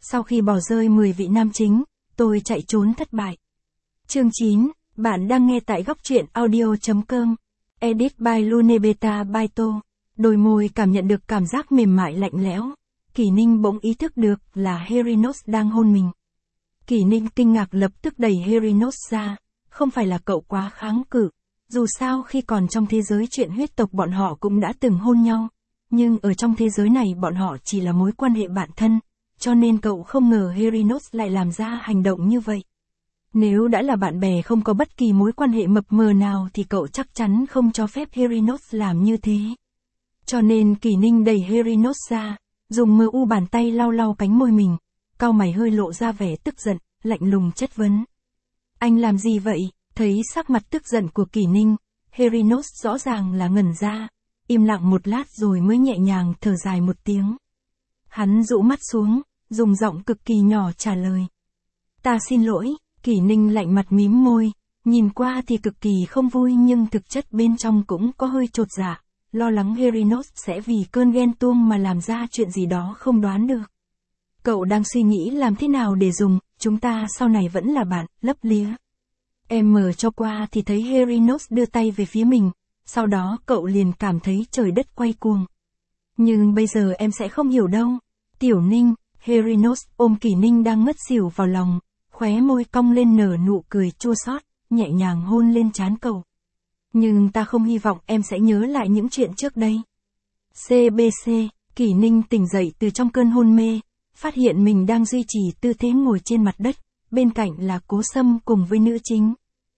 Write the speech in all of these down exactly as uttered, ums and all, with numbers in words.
Sau khi bỏ rơi mười vị nam chính, tôi chạy trốn thất bại. Chương chín, bạn đang nghe tại góc truyện audio chấm com. Edit by Lunebeta Baito. Đôi môi cảm nhận được cảm giác mềm mại lạnh lẽo. Kỷ Ninh bỗng ý thức được là Herinos đang hôn mình. Kỷ Ninh kinh ngạc lập tức đẩy Herinos ra. Không phải là cậu quá kháng cự. Dù sao khi còn trong thế giới chuyện huyết tộc bọn họ cũng đã từng hôn nhau. Nhưng ở trong thế giới này bọn họ chỉ là mối quan hệ bạn thân. Cho nên cậu không ngờ Herinos lại làm ra hành động như vậy. Nếu đã là bạn bè không có bất kỳ mối quan hệ mập mờ nào thì cậu chắc chắn không cho phép Herinos làm như thế. Cho nên Kỷ Ninh đẩy Herinos ra, dùng mờ u bàn tay lau lau cánh môi mình, cau mày hơi lộ ra vẻ tức giận, lạnh lùng chất vấn. Anh làm gì vậy? Thấy sắc mặt tức giận của Kỷ Ninh, Herinos rõ ràng là ngẩn ra, im lặng một lát rồi mới nhẹ nhàng thở dài một tiếng. Hắn rũ mắt xuống, dùng giọng cực kỳ nhỏ trả lời. Ta xin lỗi. Kỷ Ninh lạnh mặt mím môi, nhìn qua thì cực kỳ không vui nhưng thực chất bên trong cũng có hơi chột dạ, lo lắng Herinos sẽ vì cơn ghen tuông mà làm ra chuyện gì đó không đoán được. Cậu đang suy nghĩ làm thế nào để dùng, chúng ta sau này vẫn là bạn, lấp lía. Em mở cho qua thì thấy Herinos đưa tay về phía mình, sau đó cậu liền cảm thấy trời đất quay cuồng. Nhưng bây giờ em sẽ không hiểu đâu. Tiểu Ninh, Herinos ôm Kỷ Ninh đang ngất xỉu vào lòng. Khóe môi cong lên nở nụ cười chua xót, nhẹ nhàng hôn lên trán cậu. Nhưng ta không hy vọng em sẽ nhớ lại những chuyện trước đây. xê bê xê, Kỷ Ninh tỉnh dậy từ trong cơn hôn mê, phát hiện mình đang duy trì tư thế ngồi trên mặt đất, bên cạnh là Cố Sâm cùng với nữ chính.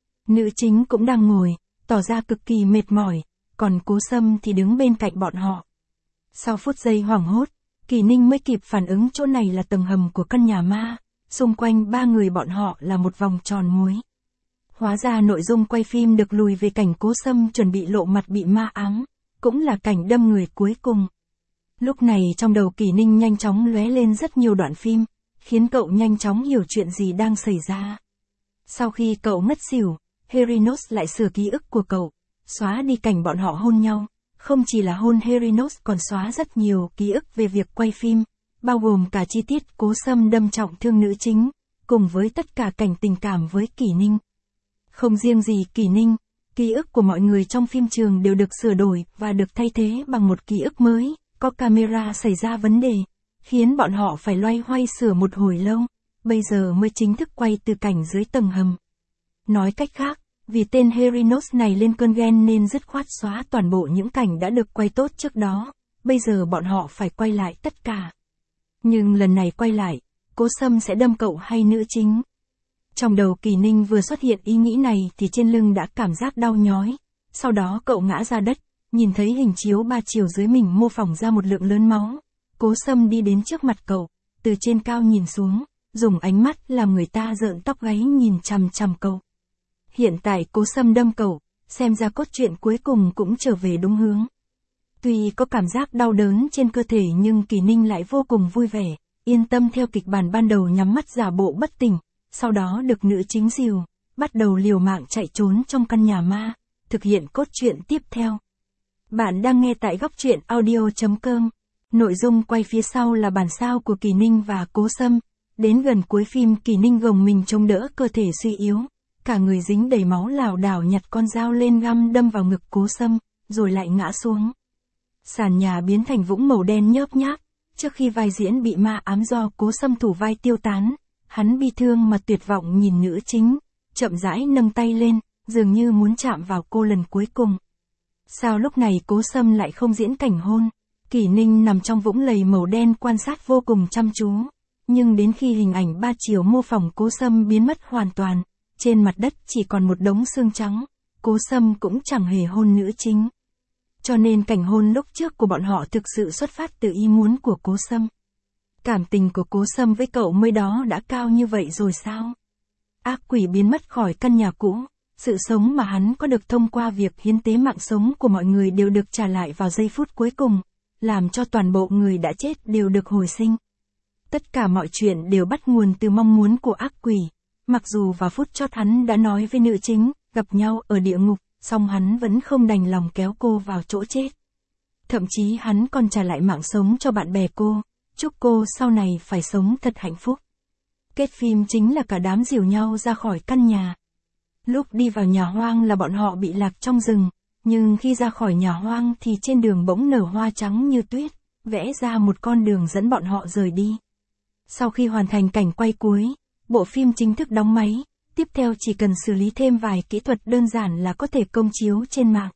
Nữ chính cũng đang ngồi, tỏ ra cực kỳ mệt mỏi, còn Cố Sâm thì đứng bên cạnh bọn họ. Sau phút giây hoảng hốt, Kỷ Ninh mới kịp phản ứng chỗ này là tầng hầm của căn nhà ma. Xung quanh ba người bọn họ là một vòng tròn muối. Hóa ra nội dung quay phim được lùi về cảnh Cố Sâm chuẩn bị lộ mặt bị ma ám, cũng là cảnh đâm người cuối cùng. Lúc này trong đầu Kỷ Ninh nhanh chóng lóe lên rất nhiều đoạn phim, khiến cậu nhanh chóng hiểu chuyện gì đang xảy ra. Sau khi cậu ngất xỉu, Herinos lại sửa ký ức của cậu, xóa đi cảnh bọn họ hôn nhau. Không chỉ là hôn, Herinos còn xóa rất nhiều ký ức về việc quay phim, bao gồm cả chi tiết Cố Sâm đâm trọng thương nữ chính, cùng với tất cả cảnh tình cảm với Kỷ Ninh. Không riêng gì Kỷ Ninh, ký ức của mọi người trong phim trường đều được sửa đổi và được thay thế bằng một ký ức mới, có camera xảy ra vấn đề, khiến bọn họ phải loay hoay sửa một hồi lâu, bây giờ mới chính thức quay từ cảnh dưới tầng hầm. Nói cách khác, vì tên Herinos này lên cơn ghen nên dứt khoát xóa toàn bộ những cảnh đã được quay tốt trước đó, bây giờ bọn họ phải quay lại tất cả. Nhưng lần này quay lại, Cố Sâm sẽ đâm cậu hay nữ chính? Trong đầu Kỷ Ninh vừa xuất hiện ý nghĩ này thì trên lưng đã cảm giác đau nhói. Sau đó cậu ngã ra đất, nhìn thấy hình chiếu ba chiều dưới mình mô phỏng ra một lượng lớn máu. Cố Sâm đi đến trước mặt cậu, từ trên cao nhìn xuống, dùng ánh mắt làm người ta rợn tóc gáy nhìn chằm chằm cậu. Hiện tại Cố Sâm đâm cậu, xem ra cốt truyện cuối cùng cũng trở về đúng hướng. Tuy có cảm giác đau đớn trên cơ thể nhưng Kỷ Ninh lại vô cùng vui vẻ, yên tâm theo kịch bản ban đầu nhắm mắt giả bộ bất tỉnh, sau đó được nữ chính dìu, bắt đầu liều mạng chạy trốn trong căn nhà ma, thực hiện cốt truyện tiếp theo. Bạn đang nghe tại góc truyện audio chấm com. Nội dung quay phía sau là bản sao của Kỷ Ninh và Cố Sâm. Đến gần cuối phim Kỷ Ninh gồng mình chống đỡ cơ thể suy yếu, cả người dính đầy máu lảo đảo nhặt con dao lên găm đâm vào ngực Cố Sâm, rồi lại ngã xuống. Sàn nhà biến thành vũng màu đen nhớp nháp, trước khi vai diễn bị ma ám do Cố Sâm thủ vai tiêu tán, hắn bi thương mà tuyệt vọng nhìn nữ chính, chậm rãi nâng tay lên, dường như muốn chạm vào cô lần cuối cùng. Sao lúc này Cố Sâm lại không diễn cảnh hôn? Kỷ Ninh nằm trong vũng lầy màu đen quan sát vô cùng chăm chú, nhưng đến khi hình ảnh ba chiều mô phỏng Cố Sâm biến mất hoàn toàn, trên mặt đất chỉ còn một đống xương trắng, Cố Sâm cũng chẳng hề hôn nữ chính. Cho nên cảnh hôn lúc trước của bọn họ thực sự xuất phát từ ý muốn của Cố Sâm. Cảm tình của Cố Sâm với cậu mới đó đã cao như vậy rồi sao? Ác quỷ biến mất khỏi căn nhà cũ, sự sống mà hắn có được thông qua việc hiến tế mạng sống của mọi người đều được trả lại vào giây phút cuối cùng, làm cho toàn bộ người đã chết đều được hồi sinh. Tất cả mọi chuyện đều bắt nguồn từ mong muốn của ác quỷ, mặc dù vào phút chót hắn đã nói với nữ chính, gặp nhau ở địa ngục, song hắn vẫn không đành lòng kéo cô vào chỗ chết. Thậm chí hắn còn trả lại mạng sống cho bạn bè cô, Chúc cô sau này phải sống thật hạnh phúc. Kết phim chính là cả đám dìu nhau ra khỏi căn nhà. Lúc đi vào nhà hoang là bọn họ bị lạc trong rừng, nhưng khi ra khỏi nhà hoang thì trên đường bỗng nở hoa trắng như tuyết, vẽ ra một con đường dẫn bọn họ rời đi. Sau khi hoàn thành cảnh quay cuối, bộ phim chính thức đóng máy, tiếp theo chỉ cần xử lý thêm vài kỹ thuật đơn giản là có thể công chiếu trên mạng.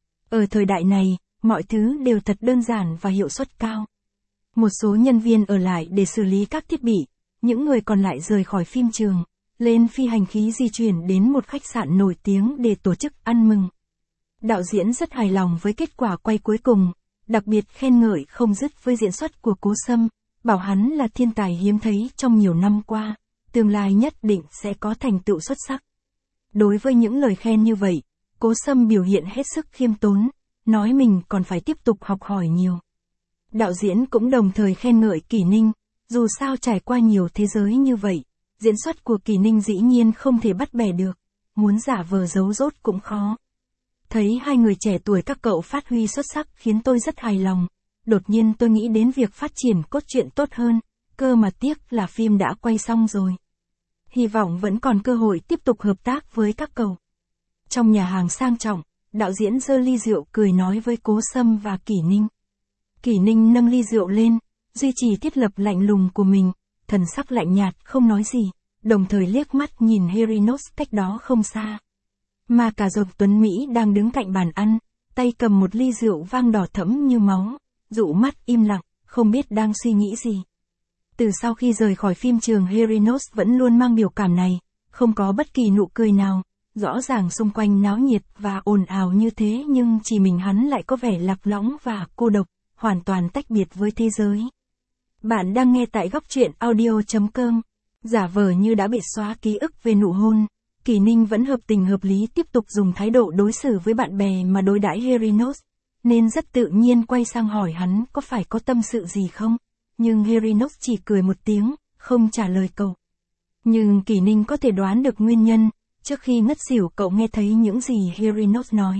Ở thời đại này, mọi thứ đều thật đơn giản và hiệu suất cao. Một số nhân viên ở lại để xử lý các thiết bị, những người còn lại rời khỏi phim trường, lên phi hành khí di chuyển đến một khách sạn nổi tiếng để tổ chức ăn mừng. Đạo diễn rất hài lòng với kết quả quay cuối cùng, đặc biệt khen ngợi không dứt với diễn xuất của Cố Sâm, bảo hắn là thiên tài hiếm thấy trong nhiều năm qua, tương lai nhất định sẽ có thành tựu xuất sắc. Đối với những lời khen như vậy, Cố Sâm biểu hiện hết sức khiêm tốn, nói mình còn phải tiếp tục học hỏi nhiều. Đạo diễn cũng đồng thời khen ngợi Kỷ Ninh, dù sao trải qua nhiều thế giới như vậy, diễn xuất của Kỷ Ninh dĩ nhiên không thể bắt bẻ được, muốn giả vờ giấu dốt cũng khó. Thấy hai người trẻ tuổi các cậu phát huy xuất sắc khiến tôi rất hài lòng, đột nhiên tôi nghĩ đến việc phát triển cốt truyện tốt hơn, cơ mà tiếc là phim đã quay xong rồi. Hy vọng vẫn còn cơ hội tiếp tục hợp tác với các cậu. Trong nhà hàng sang trọng, đạo diễn giơ ly rượu cười nói với Cố Sâm và Kỷ Ninh. Kỷ Ninh nâng ly rượu lên, duy trì thiết lập lạnh lùng của mình, thần sắc lạnh nhạt không nói gì, đồng thời liếc mắt nhìn Herinos cách đó không xa. Mà cả Dộc Tuấn Mỹ đang đứng cạnh bàn ăn, tay cầm một ly rượu vang đỏ thẫm như máu, dụ mắt im lặng, không biết đang suy nghĩ gì. Từ sau khi rời khỏi phim trường Herinos vẫn luôn mang biểu cảm này, không có bất kỳ nụ cười nào, rõ ràng xung quanh náo nhiệt và ồn ào như thế nhưng chỉ mình hắn lại có vẻ lạc lõng và cô độc, hoàn toàn tách biệt với thế giới. Bạn đang nghe tại góc truyện audio chấm com. Giả vờ như đã bị xóa ký ức về nụ hôn, Kỷ Ninh vẫn hợp tình hợp lý tiếp tục dùng thái độ đối xử với bạn bè mà đối đãi Herinos, nên rất tự nhiên quay sang hỏi hắn có phải có tâm sự gì không, nhưng Herinos chỉ cười một tiếng, không trả lời cậu. Nhưng Kỷ Ninh có thể đoán được nguyên nhân, trước khi ngất xỉu cậu nghe thấy những gì Herinos nói.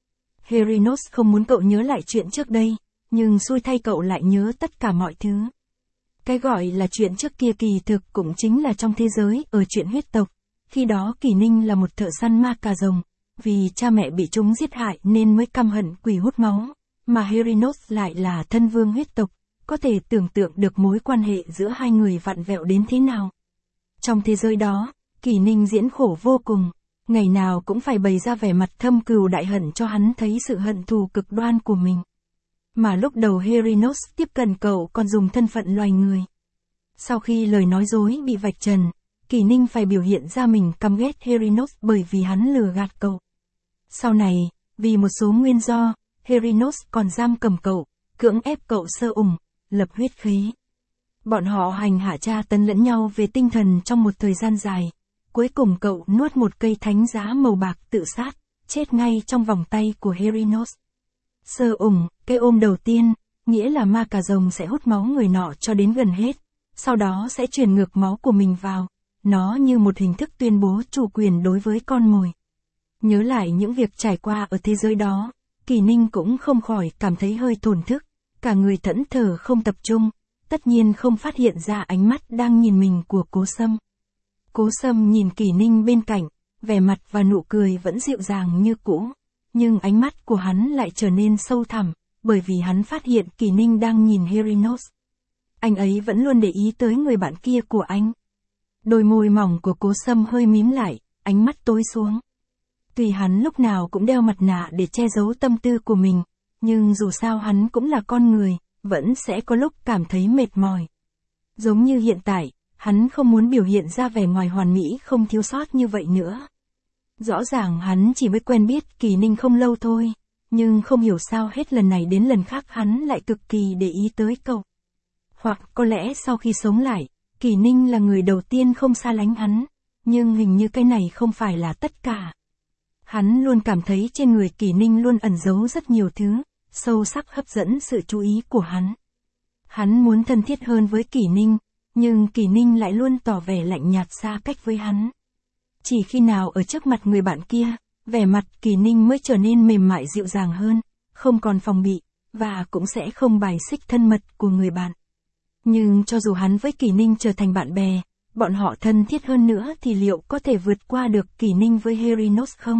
Herinos không muốn cậu nhớ lại chuyện trước đây, nhưng xui thay cậu lại nhớ tất cả mọi thứ. Cái gọi là chuyện trước kia kỳ thực cũng chính là trong thế giới ở chuyện huyết tộc. Khi đó Kỷ Ninh là một thợ săn ma cà rồng, vì cha mẹ bị chúng giết hại nên mới căm hận quỷ hút máu, mà Herinos lại là thân vương huyết tộc, có thể tưởng tượng được mối quan hệ giữa hai người vặn vẹo đến thế nào. Trong thế giới đó, Kỷ Ninh diễn khổ vô cùng, ngày nào cũng phải bày ra vẻ mặt thâm cừu đại hận cho hắn thấy sự hận thù cực đoan của mình. Mà lúc đầu Herinos tiếp cận cậu còn dùng thân phận loài người. Sau khi lời nói dối bị vạch trần, Kỷ Ninh phải biểu hiện ra mình căm ghét Herinos bởi vì hắn lừa gạt cậu. Sau này, vì một số nguyên do, Herinos còn giam cầm cậu, cưỡng ép cậu sơ ủng, lập huyết khí. Bọn họ hành hạ tra tấn lẫn nhau về tinh thần trong một thời gian dài. Cuối cùng cậu nuốt một cây thánh giá màu bạc tự sát, chết ngay trong vòng tay của Herinos. Sơ ủng, cái ôm đầu tiên, nghĩa là ma cà rồng sẽ hút máu người nọ cho đến gần hết, sau đó sẽ truyền ngược máu của mình vào, nó như một hình thức tuyên bố chủ quyền đối với con mồi. Nhớ lại những việc trải qua ở thế giới đó, Kỷ Ninh cũng không khỏi cảm thấy hơi thổn thức, cả người thẫn thờ không tập trung, tất nhiên không phát hiện ra ánh mắt đang nhìn mình của Cố Sâm. Cố Sâm nhìn Kỷ Ninh bên cạnh, vẻ mặt và nụ cười vẫn dịu dàng như cũ, nhưng ánh mắt của hắn lại trở nên sâu thẳm, bởi vì hắn phát hiện Kỷ Ninh đang nhìn Herinos. Anh ấy vẫn luôn để ý tới người bạn kia của anh. Đôi môi mỏng của Cố Sâm hơi mím lại, ánh mắt tối xuống. Tuy hắn lúc nào cũng đeo mặt nạ để che giấu tâm tư của mình, nhưng dù sao hắn cũng là con người, vẫn sẽ có lúc cảm thấy mệt mỏi. Giống như hiện tại, hắn không muốn biểu hiện ra vẻ ngoài hoàn mỹ không thiếu sót như vậy nữa. Rõ ràng hắn chỉ mới quen biết Kỷ Ninh không lâu thôi, nhưng không hiểu sao hết lần này đến lần khác hắn lại cực kỳ để ý tới cậu. Hoặc có lẽ sau khi sống lại, Kỷ Ninh là người đầu tiên không xa lánh hắn, nhưng hình như cái này không phải là tất cả. Hắn luôn cảm thấy trên người Kỷ Ninh luôn ẩn giấu rất nhiều thứ, sâu sắc hấp dẫn sự chú ý của hắn. Hắn muốn thân thiết hơn với Kỷ Ninh, nhưng Kỷ Ninh lại luôn tỏ vẻ lạnh nhạt xa cách với hắn. Chỉ khi nào ở trước mặt người bạn kia, vẻ mặt Kỷ Ninh mới trở nên mềm mại dịu dàng hơn, không còn phòng bị, và cũng sẽ không bài xích thân mật của người bạn. Nhưng cho dù hắn với Kỷ Ninh trở thành bạn bè, bọn họ thân thiết hơn nữa thì liệu có thể vượt qua được Kỷ Ninh với Herinos không?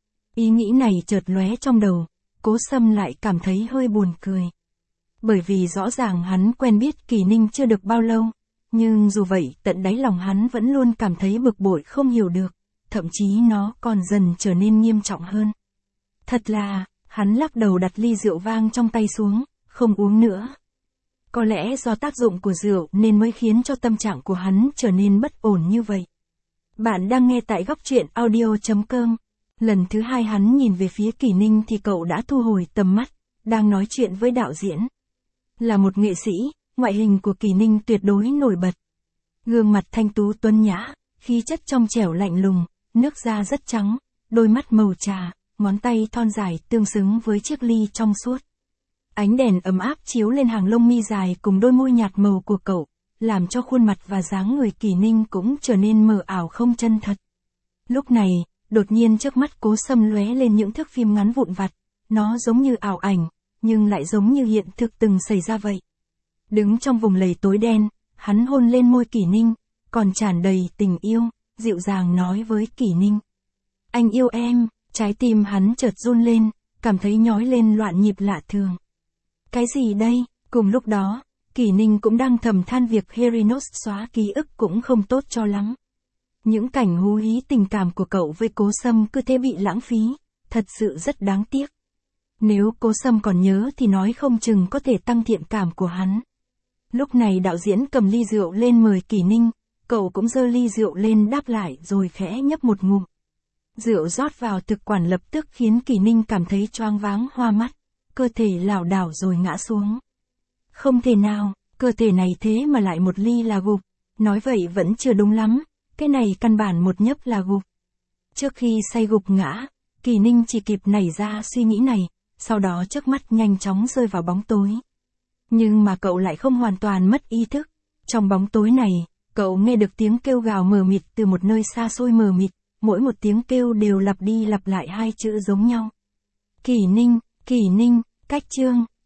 Ý nghĩ này chợt lóe trong đầu, Cố Sâm lại cảm thấy hơi buồn cười. Bởi vì rõ ràng hắn quen biết Kỷ Ninh chưa được bao lâu, nhưng dù vậy tận đáy lòng hắn vẫn luôn cảm thấy bực bội không hiểu được, thậm chí nó còn dần trở nên nghiêm trọng hơn. Thật là, hắn lắc đầu đặt ly rượu vang trong tay xuống, không uống nữa. Có lẽ do tác dụng của rượu nên mới khiến cho tâm trạng của hắn trở nên bất ổn như vậy. Bạn đang nghe tại góc truyện audio chấm com. Lần thứ hai hắn nhìn về phía Kỷ Ninh thì cậu đã thu hồi tầm mắt, đang nói chuyện với đạo diễn. Là một nghệ sĩ, ngoại hình của Kỷ Ninh tuyệt đối nổi bật. Gương mặt thanh tú tuấn nhã, khí chất trong trẻo lạnh lùng, nước da rất trắng, đôi mắt màu trà, ngón tay thon dài tương xứng với chiếc ly trong suốt. Ánh đèn ấm áp chiếu lên hàng lông mi dài cùng đôi môi nhạt màu của cậu, làm cho khuôn mặt và dáng người Kỷ Ninh cũng trở nên mờ ảo không chân thật. Lúc này, đột nhiên trước mắt Cố Sâm lóe lên những thước phim ngắn vụn vặt, nó giống như ảo ảnh, nhưng lại giống như hiện thực từng xảy ra vậy. Đứng trong vùng lầy tối đen, hắn hôn lên môi Kỷ Ninh, còn tràn đầy tình yêu, dịu dàng nói với Kỷ Ninh. Anh yêu em, trái tim hắn chợt run lên, cảm thấy nhói lên loạn nhịp lạ thường. Cái gì đây? Cùng lúc đó, Kỷ Ninh cũng đang thầm than việc Herinos xóa ký ức cũng không tốt cho lắm. Những cảnh hú hí tình cảm của cậu với Cố Sâm cứ thế bị lãng phí, thật sự rất đáng tiếc. Nếu Cố Sâm còn nhớ thì nói không chừng có thể tăng thiện cảm của hắn. Lúc này đạo diễn cầm ly rượu lên mời Kỷ Ninh, cậu cũng giơ ly rượu lên đáp lại rồi khẽ nhấp một ngụm. Rượu rót vào thực quản lập tức khiến Kỷ Ninh cảm thấy choáng váng hoa mắt, cơ thể lảo đảo rồi ngã xuống. Không thể nào, cơ thể này thế mà lại một ly là gục, nói vậy vẫn chưa đúng lắm, cái này căn bản một nhấp là gục. Trước khi say gục ngã, Kỷ Ninh chỉ kịp nảy ra suy nghĩ này, sau đó trước mắt nhanh chóng rơi vào bóng tối. Nhưng mà cậu lại không hoàn toàn mất ý thức. Trong bóng tối này, cậu nghe được tiếng kêu gào mờ mịt từ một nơi xa xôi mờ mịt, mỗi một tiếng kêu đều lặp đi lặp lại hai chữ giống nhau. Kỷ Ninh, Kỷ Ninh, cách chương.